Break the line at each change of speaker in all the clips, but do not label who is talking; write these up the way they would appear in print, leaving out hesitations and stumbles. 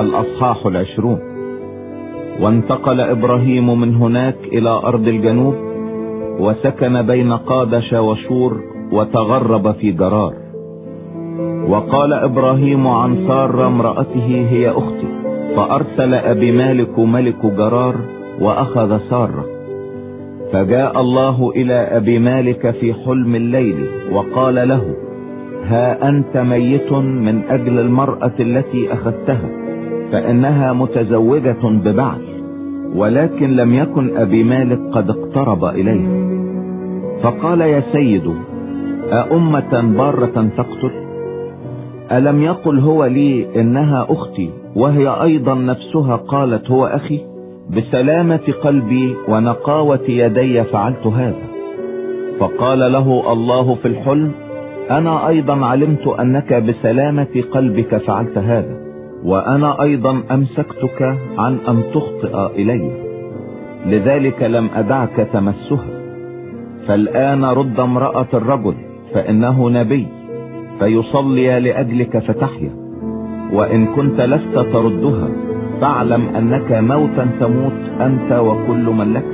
الأصحاح 20. وانتقل إبراهيم من هناك إلى أرض الجنوب، وسكن بين قادش وشور، وتغرب في جرار. وقال إبراهيم عن سارة امرأته: هي أختي. فأرسل أبيمالك ملك جرار وأخذ سارة. فجاء الله إلى أبيمالك في حلم الليل وقال له: ها أنت ميت من أجل المرأة التي أخذتها، فإنها متزوجة ببعل. ولكن لم يكن أبيمالك قد اقترب إليها. فقال: يا سيد، أأمة بارة تقتل؟ ألم يقل هو لي إنها أختي، وهي أيضا نفسها قالت هو أخي؟ بسلامة قلبي ونقاوة يدي فعلت هذا. فقال له الله في الحلم: أنا أيضا علمت أنك بسلامة قلبك فعلت هذا، وأنا أيضا أمسكتك عن أن تخطئ إلي، لذلك لم أدعك تمسها. فالآن رد امرأة الرجل، فإنه نبي، فيصلي لأجلك فتحيا. وإن كنت لست تردها، فاعلم أنك موتا تموت أنت وكل من لك.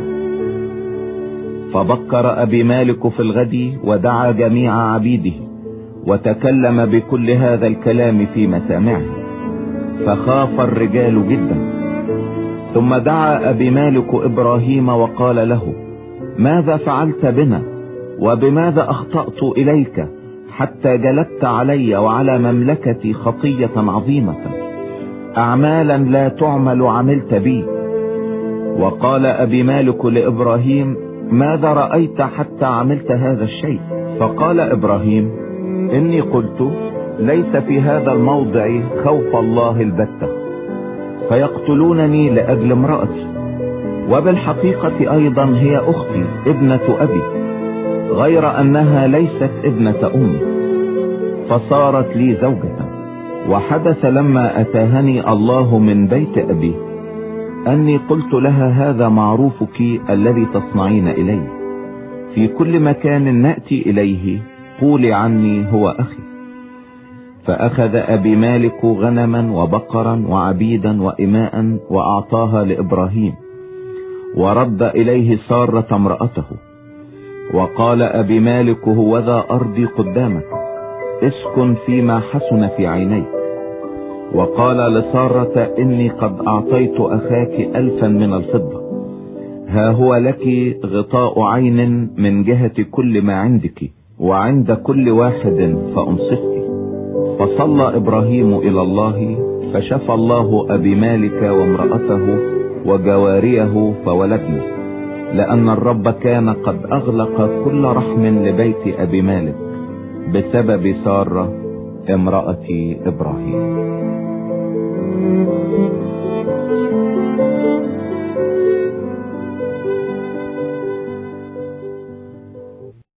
فبكر أبيمالك في الغد ودعا جميع عبيده، وتكلم بكل هذا الكلام في مسامعه، فخاف الرجال جدا. ثم دعا أبيمالك إبراهيم وقال له: ماذا فعلت بنا؟ وبماذا أخطأت إليك حتى جلدت علي وعلى مملكتي خطية عظيمة؟ أعمالا لا تعمل عملت بي. وقال أبيمالك لإبراهيم: ماذا رأيت حتى عملت هذا الشيء؟ فقال إبراهيم: إني قلت ليس في هذا الموضع خوف الله البتة، فيقتلونني لأجل امرأتي، وبالحقيقة أيضا هي أختي ابنة أبي، غير أنها ليست ابنة أمي، فصارت لي زوجة. وحدث لما أتاهني الله من بيت أبي أني قلت لها: هذا معروفك الذي تصنعين إلي، في كل مكان نأتي إليه قولي عني هو أخي. فأخذ أبيمالك غنما وبقرا وعبيدا وإماء وأعطاها لإبراهيم، ورد إليه سارة امرأته. وقال أبيمالك: هوذا أرضي قدامك، اسكن فيما حسن في عينيك. وقال لسارة: إني قد أعطيت أخاك 1000 من الفضة، ها هو لك غطاء عين من جهة كل ما عندك، وعند كل واحد فأنصفك. فصلى إبراهيم إلى الله، فشفى الله أبيمالك وامرأته وجواريه فولدنا، لأن الرب كان قد أغلق كل رحم لبيت أبيمالك بسبب سارة امرأة إبراهيم.